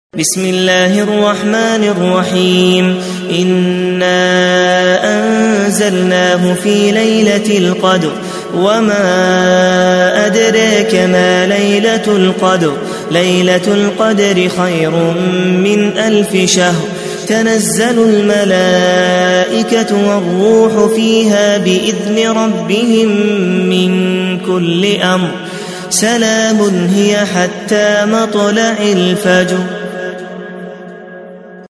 بسم الله الرحمن الرحيم إنا أنزلناه في ليلة القدر وما أدراك ما ليلة القدر ليلة القدر خير من 1000 شهر تنزل الملائكة والروح فيها بإذن ربهم من كل أمر سلام هي حتى مطلع الفجر